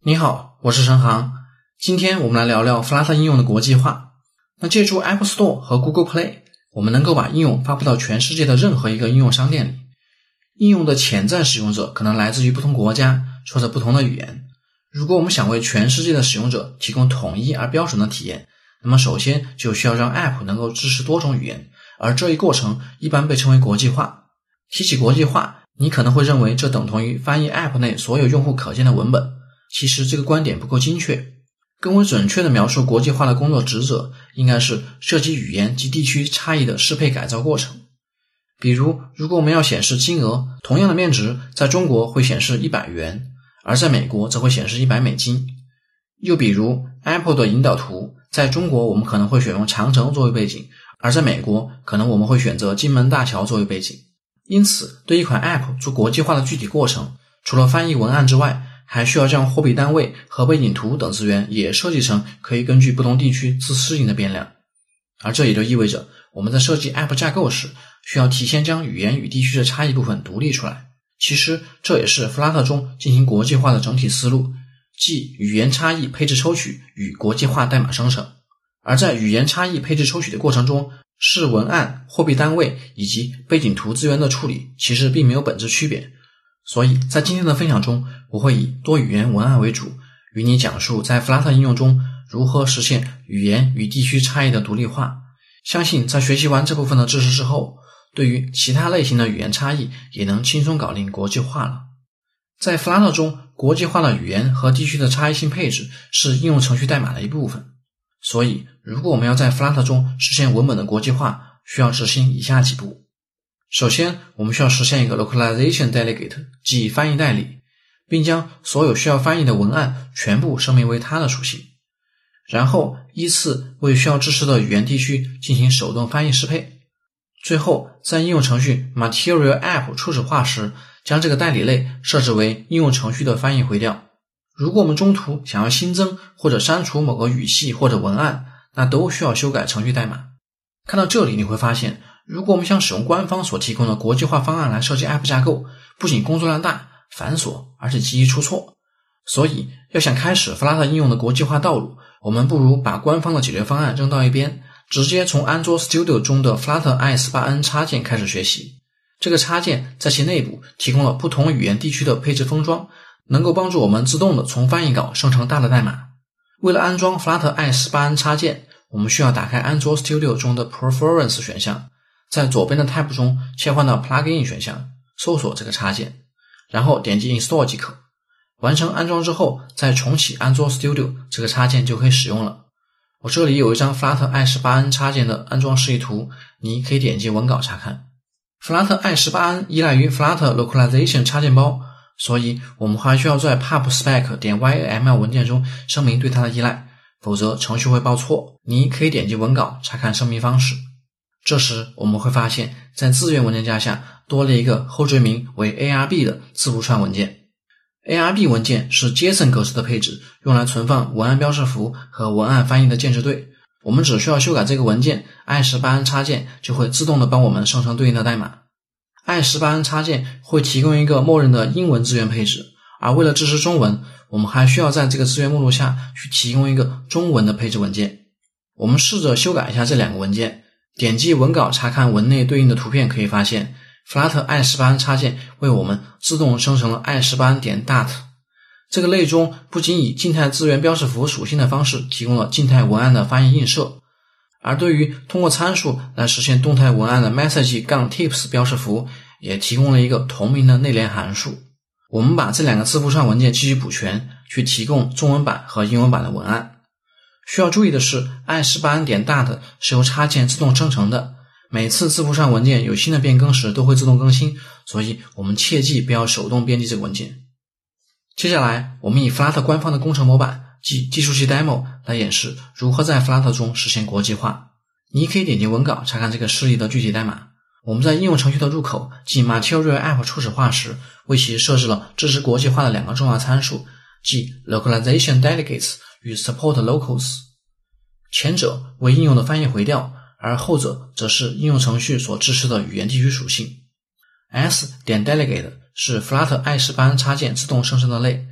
你好，我是陈航。今天我们来聊聊 Flutter 应用的国际化。那借助 App Store 和 Google Play， 我们能够把应用发布到全世界的任何一个应用商店里。应用的潜在使用者可能来自于不同国家，说着不同的语言。如果我们想为全世界的使用者提供统一而标准的体验，那么首先就需要让 App 能够支持多种语言，而这一过程一般被称为国际化。提起国际化，你可能会认为这等同于翻译 App 内所有用户可见的文本。其实这个观点不够精确，更为准确地描述国际化的工作职责应该是涉及语言及地区差异的适配改造过程。比如，如果我们要显示金额，同样的面值在中国会显示100元，而在美国则会显示100美金。又比如 Apple 的引导图，在中国我们可能会选用长城作为背景，而在美国可能我们会选择金门大桥作为背景。因此，对一款 App 做国际化的具体过程，除了翻译文案之外，还需要将货币单位和背景图等资源也设计成可以根据不同地区自适应的变量。而这也就意味着我们在设计 App 架构时，需要提前将语言与地区的差异部分独立出来。其实这也是 Flutter 中进行国际化的整体思路，即语言差异配置抽取与国际化代码生成。而在语言差异配置抽取的过程中，是文案、货币单位以及背景图资源的处理其实并没有本质区别。所以在今天的分享中，我会以多语言文案为主，与你讲述在 Flutter 应用中如何实现语言与地区差异的独立化。相信在学习完这部分的知识之后，对于其他类型的语言差异也能轻松搞定国际化了。在 Flutter 中，国际化的语言和地区的差异性配置是应用程序代码的一部分。所以，如果我们要在 Flutter 中实现文本的国际化，需要执行以下几步。首先，我们需要实现一个 localization delegate， 即翻译代理，并将所有需要翻译的文案全部声明为它的属性。然后，依次为需要支持的语言地区进行手动翻译适配。最后，在应用程序 Material App 初始化时，将这个代理类设置为应用程序的翻译回调。如果我们中途想要新增或者删除某个语系或者文案，那都需要修改程序代码。看到这里，你会发现，如果我们想使用官方所提供的国际化方案来设计 App 架构，不仅工作量大、繁琐，而且极易出错。所以，要想开始 Flutter 应用的国际化道路，我们不如把官方的解决方案扔到一边，直接从安卓 Studio 中的 Flutter i18n 插件开始学习。这个插件在其内部提供了不同语言地区的配置封装，能够帮助我们自动的从翻译稿生成大的代码。为了安装 Flutter i18n 插件，我们需要打开安卓 Studio 中的 Preference 选项，在左边的 Tab 中切换到 Plugin 选项，搜索这个插件，然后点击 Install 即可。完成安装之后，再重启安卓 Studio， 这个插件就可以使用了。我这里有一张 Flutter i18n 插件的安装示意图，你可以点击文稿查看。Flutter i18n 依赖于 Flutter Localization 插件包，所以我们还需要在 pubspec.yml 文件中声明对它的依赖，否则程序会报错。你可以点击文稿查看声明方式。这时我们会发现，在资源文件夹下多了一个后缀名为 ARB 的字符串文件。ARB 文件是 JSON 格式的配置，用来存放文案标识符和文案翻译的键值对。我们只需要修改这个文件， i18n 插件就会自动的帮我们生成对应的代码。i18n 插件会提供一个默认的英文资源配置，而为了支持中文，我们还需要在这个资源目录下去提供一个中文的配置文件。我们试着修改一下这两个文件，点击文稿查看文内对应的图片，可以发现 Flutter i18n 插件为我们自动生成了 i18n.dat。 这个类中不仅以静态资源标识符属性的方式提供了静态文案的翻译映射，而对于通过参数来实现动态文案的 message-tips 标识符也提供了一个同名的内联函数。我们把这两个字符串文件继续补全，去提供中文版和英文版的文案。需要注意的是， i18n.dat 是由插件自动生成的，每次字符串文件有新的变更时都会自动更新，所以我们切记不要手动编辑这个文件。接下来，我们以 Flutter 官方的工程模板，即技术系 demo 来演示如何在 Flutter 中实现国际化。你可以点击文稿查看这个示例的具体代码。我们在应用程序的入口，即 Material App 初始化时，为其设置了支持国际化的两个重要参数，即 Localization Delegates 与 Support Locals。前者为应用的翻译回调，而后者则是应用程序所支持的语言地区属性。s.delegate 是 Flutter i18n 插件自动生成的类，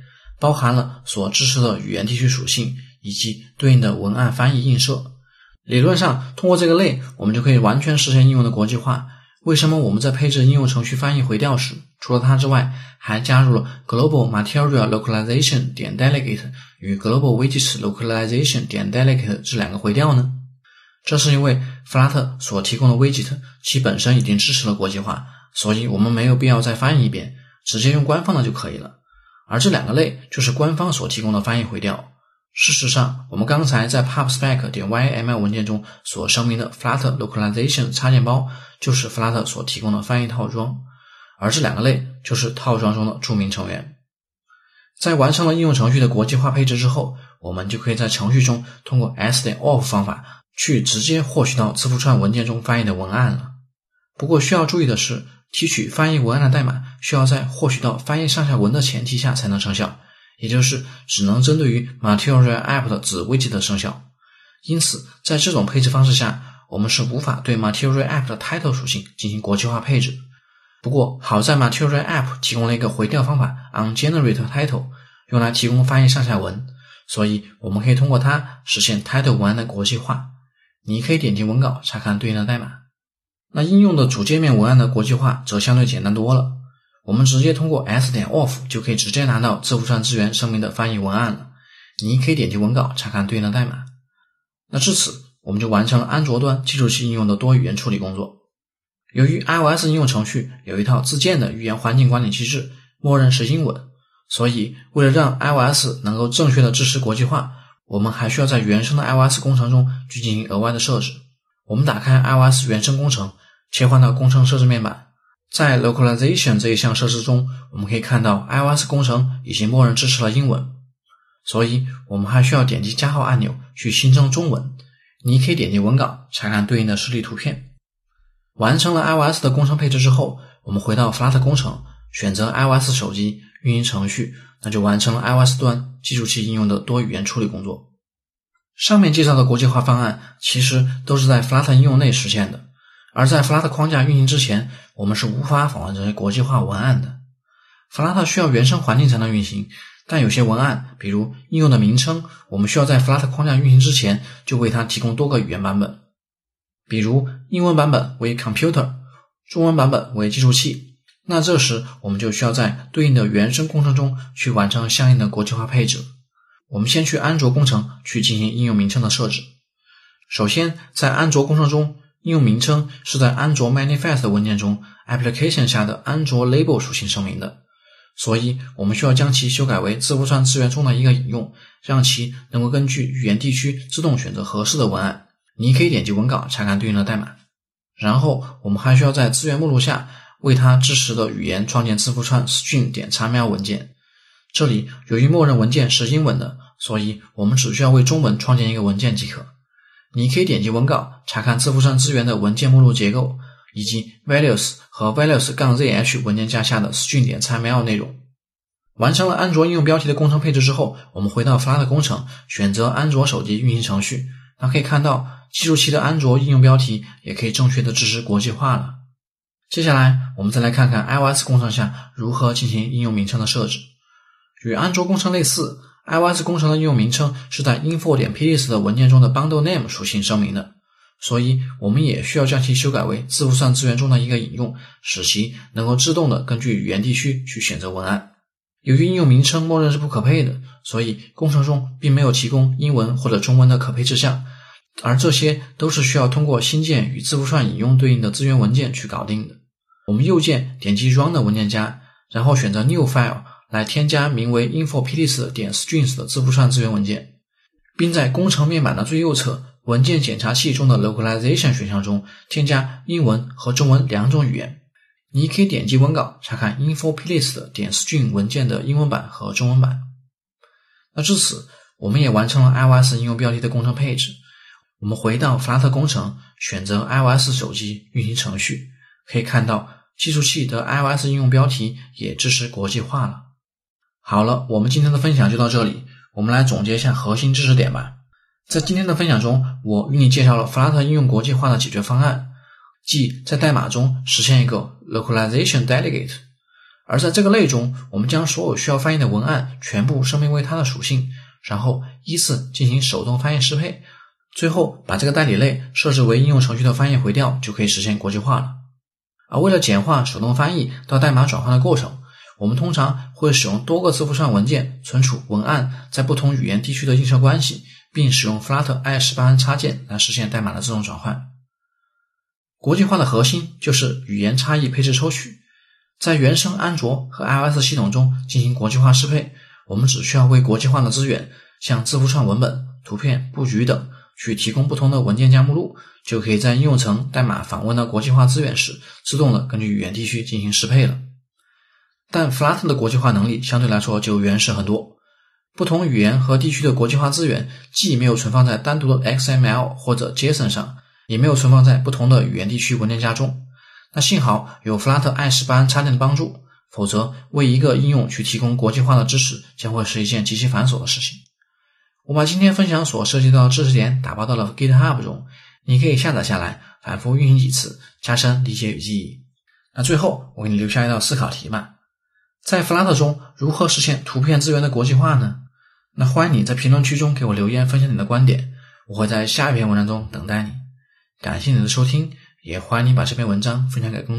包含了所支持的语言地区属性以及对应的文案翻译映射。理论上，通过这个类，我们就可以完全实现应用的国际化。为什么我们在配置应用程序翻译回调时，除了它之外，还加入了 Global Material Localization .delegate 与 Global Widgets Localization .delegate 这两个回调呢？这是因为 Flutter 所提供的 widget 其本身已经支持了国际化，所以我们没有必要再翻译一遍，直接用官方的就可以了。而这两个类就是官方所提供的翻译回调。事实上，我们刚才在 pubspec.yml 文件中所声明的 Flutter Localization 插件包，就是 Flutter 所提供的翻译套装，而这两个类就是套装中的著名成员。在完成了应用程序的国际化配置之后，我们就可以在程序中通过 s.off 方法去直接获取到字符串文件中翻译的文案了。不过需要注意的是，提取翻译文案的代码需要在获取到翻译上下文的前提下才能生效，也就是只能针对于 Material App 的子 widget 生效。因此，在这种配置方式下，我们是无法对 Material App 的 title 属性进行国际化配置。不过，好在 Material App 提供了一个回调方法 onGenerateTitle， 用来提供翻译上下文，所以我们可以通过它实现 title 文案的国际化。你可以点击文稿查看对应的代码。那应用的主界面文案的国际化则相对简单多了，我们直接通过 s.off 就可以直接拿到字符串资源声明的翻译文案了。你可以点击文稿查看对应的代码。那至此，我们就完成了安卓端记录器应用的多语言处理工作。由于 iOS 应用程序有一套自建的语言环境管理机制，默认是英文，所以为了让 iOS 能够正确的支持国际化，我们还需要在原生的 iOS 工程中去进行额外的设置。我们打开 iOS 原生工程，切换到工程设置面板，在 Localization 这一项设置中，我们可以看到 iOS 工程已经默认支持了英文，所以我们还需要点击加号按钮去新增中文。你可以点击文稿查看对应的示例图片。完成了 iOS 的工程配置之后，我们回到 Flutter 工程，选择 iOS 手机运营程序，那就完成了 iOS 端记录器应用的多语言处理工作。上面介绍的国际化方案其实都是在 Flutter 应用内实现的，而在 Flutter 框架运行之前，我们是无法访问这些国际化文案的。Flutter 需要原生环境才能运行，但有些文案，比如应用的名称，我们需要在 Flutter 框架运行之前就为它提供多个语言版本。比如英文版本为 Computer， 中文版本为计数器，那这时我们就需要在对应的原生工程中去完成相应的国际化配置。我们先去安卓工程去进行应用名称的设置。首先，在安卓工程中，应用名称是在安卓 Manifest 文件中 Application 下的安卓 Label 属性声明的，所以我们需要将其修改为字符串资源中的一个引用，让其能够根据语言地区自动选择合适的文案。你可以点击文稿查看对应的代码。然后我们还需要在资源目录下为它支持的语言创建字符串 string.xml 文件。这里由于默认文件是英文的，所以我们只需要为中文创建一个文件即可。你可以点击文稿查看字符串资源的文件目录结构，以及 values 和 values-zh 文件夹下的 string.xml 内容。完成了安卓应用标题的工程配置之后，我们回到 Flutter 工程，选择安卓手机运行程序。那可以看到记录器的安卓应用标题也可以正确的支持国际化了。接下来我们再来看看 iOS 工程下如何进行应用名称的设置。与安卓工程类似， iOS 工程的应用名称是在 info.plist 的文件中的 bundle name 属性声明的，所以我们也需要将其修改为字符串资源中的一个引用，使其能够自动的根据语言地区去选择文案。由于应用名称默认是不可配的，所以工程中并没有提供英文或者中文的可配置项，而这些都是需要通过新建与字符串引用对应的资源文件去搞定的。我们右键点击 Run 的文件夹，然后选择 New File 来添加名为 info.plist.strings 的字符串资源文件，并在工程面板的最右侧文件检查器中的 Localization 选项中添加英文和中文两种语言。你可以点击文稿查看 info.plist.string 文件的英文版和中文版。那至此，我们也完成了 iOS 应用标题的工程配置。我们回到 Flutter 工程，选择 iOS 手机运行程序，可以看到计数器的 iOS 应用标题也支持国际化了。好了，我们今天的分享就到这里，我们来总结一下核心知识点吧。在今天的分享中，我与你介绍了 Flutter 应用国际化的解决方案，即在代码中实现一个 Localization Delegate， 而在这个类中，我们将所有需要翻译的文案全部声明为它的属性，然后依次进行手动翻译适配，最后把这个代理类设置为应用程序的翻译回调，就可以实现国际化了。而为了简化手动翻译到代码转换的过程，我们通常会使用多个字符串文件存储文案在不同语言地区的映射关系，并使用 Flutter i18n 插件来实现代码的自动转换。国际化的核心就是语言差异配置抽取，在原生安卓和 iOS 系统中进行国际化适配，我们只需要为国际化的资源，像字符串文本、图片、布局等去提供不同的文件夹目录，就可以在应用层代码访问到国际化资源时，自动的根据语言地区进行适配了。但 Flutter 的国际化能力相对来说就原始很多，不同语言和地区的国际化资源既没有存放在单独的 XML 或者 JSON 上，也没有存放在不同的语言地区文件夹中。那幸好有 Flutter i18n 插件的帮助，否则为一个应用去提供国际化的支持将会是一件极其繁琐的事情。我把今天分享所涉及到的知识点打包到了 GitHub 中，你可以下载下来反复运行几次，加深理解与记忆。那最后我给你留下一道思考题吧，在 Flutter 中如何实现图片资源的国际化呢？那欢迎你在评论区中给我留言分享你的观点，我会在下一篇文章中等待你。感谢你的收听，也欢迎你把这篇文章分享给更多